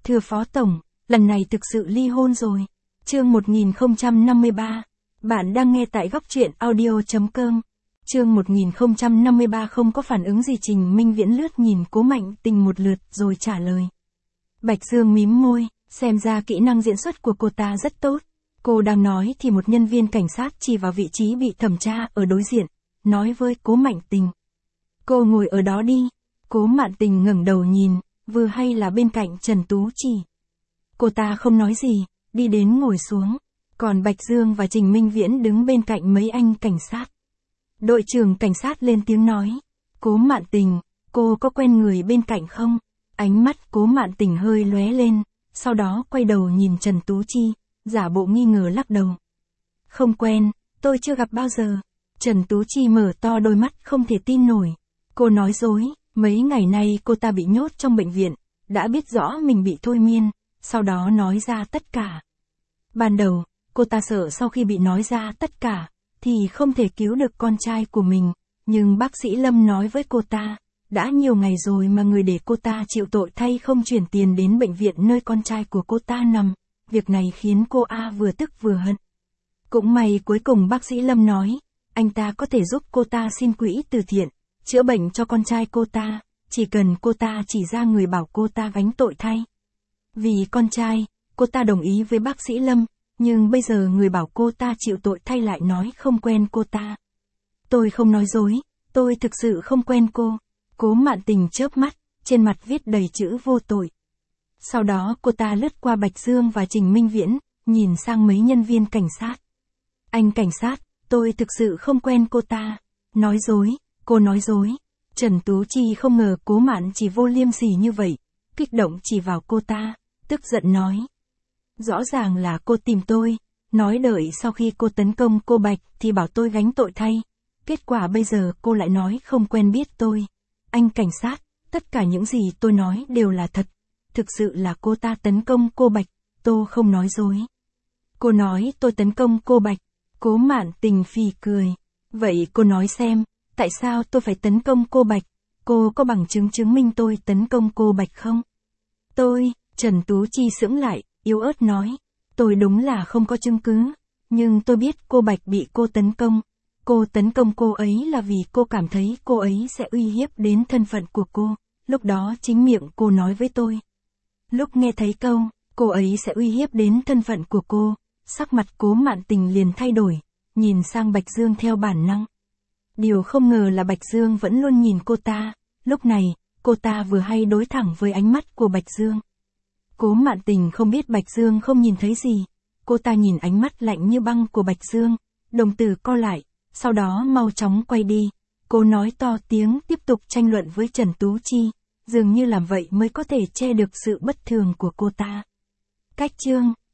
Thưa Phó Tổng, lần này thực sự ly hôn rồi. Chương 1053. Bạn đang nghe tại góc truyện audio.com. Chương 1053 không có phản ứng gì. Trình Minh Viễn lướt nhìn Cố Mạnh Tình một lượt rồi trả lời. Bạch Dương mím môi, xem ra kỹ năng diễn xuất của cô ta rất tốt. Cô đang nói thì một nhân viên cảnh sát chỉ vào vị trí bị thẩm tra ở đối diện, nói với Cố Mạnh Tình. Cô ngồi ở đó đi. Cố Mạn Tình ngẩng đầu nhìn, vừa hay là bên cạnh Trần Tú Chi. Cô ta không nói gì, đi đến ngồi xuống. Còn Bạch Dương và Trình Minh Viễn đứng bên cạnh mấy anh cảnh sát. Đội trưởng cảnh sát lên tiếng nói. Cố Mạn Tình, cô có quen người bên cạnh không? Ánh mắt Cố Mạn Tình hơi lóe lên, sau đó quay đầu nhìn Trần Tú Chi, giả bộ nghi ngờ lắc đầu. Không quen, tôi chưa gặp bao giờ. Trần Tú Chi mở to đôi mắt không thể tin nổi. Cô nói dối, mấy ngày nay cô ta bị nhốt trong bệnh viện, đã biết rõ mình bị thôi miên, sau đó nói ra tất cả. Ban đầu, cô ta sợ sau khi bị nói ra tất cả, thì không thể cứu được con trai của mình, nhưng bác sĩ Lâm nói với cô ta, đã nhiều ngày rồi mà người để cô ta chịu tội thay không chuyển tiền đến bệnh viện nơi con trai của cô ta nằm, việc này khiến cô A vừa tức vừa hận. Cũng may cuối cùng bác sĩ Lâm nói, anh ta có thể giúp cô ta xin quỹ từ thiện, chữa bệnh cho con trai cô ta, chỉ cần cô ta chỉ ra người bảo cô ta gánh tội thay. Vì con trai, cô ta đồng ý với bác sĩ Lâm, nhưng bây giờ người bảo cô ta chịu tội thay lại nói không quen cô ta. Tôi không nói dối, tôi thực sự không quen cô. Cố Mạn Tình chớp mắt, trên mặt viết đầy chữ vô tội. Sau đó cô ta lướt qua Bạch Dương và Trình Minh Viễn, nhìn sang mấy nhân viên cảnh sát. Anh cảnh sát, tôi thực sự không quen cô ta. Nói dối, cô nói dối. Trần Tú Chi không ngờ Cố Mạn chỉ vô liêm sỉ như vậy, kích động chỉ vào cô ta, tức giận nói. Rõ ràng là cô tìm tôi, nói đợi sau khi cô tấn công cô Bạch thì bảo tôi gánh tội thay. Kết quả bây giờ cô lại nói không quen biết tôi. Anh cảnh sát, tất cả những gì tôi nói đều là thật. Thực sự là cô ta tấn công cô Bạch, tôi không nói dối. Cô nói tôi tấn công cô Bạch. Cố Mạn Tình phì cười. Vậy cô nói xem, tại sao tôi phải tấn công cô Bạch? Cô có bằng chứng chứng minh tôi tấn công cô Bạch không? Trần Tú Chi sững lại, yếu ớt nói. Tôi đúng là không có chứng cứ, nhưng tôi biết cô Bạch bị cô tấn công. Cô tấn công cô ấy là vì cô cảm thấy cô ấy sẽ uy hiếp đến thân phận của cô. Lúc đó chính miệng cô nói với tôi. Lúc nghe thấy câu, cô ấy sẽ uy hiếp đến thân phận của cô, sắc mặt Cố Mạn Tình liền thay đổi, nhìn sang Bạch Dương theo bản năng. Điều không ngờ là Bạch Dương vẫn luôn nhìn cô ta, lúc này, cô ta vừa hay đối thẳng với ánh mắt của Bạch Dương. Cố Mạn Tình không biết Bạch Dương không nhìn thấy gì, cô ta nhìn ánh mắt lạnh như băng của Bạch Dương, đồng tử co lại, sau đó mau chóng quay đi. Cô nói to tiếng tiếp tục tranh luận với Trần Tú Chi, dường như làm vậy mới có thể che được sự bất thường của cô ta. Cách chương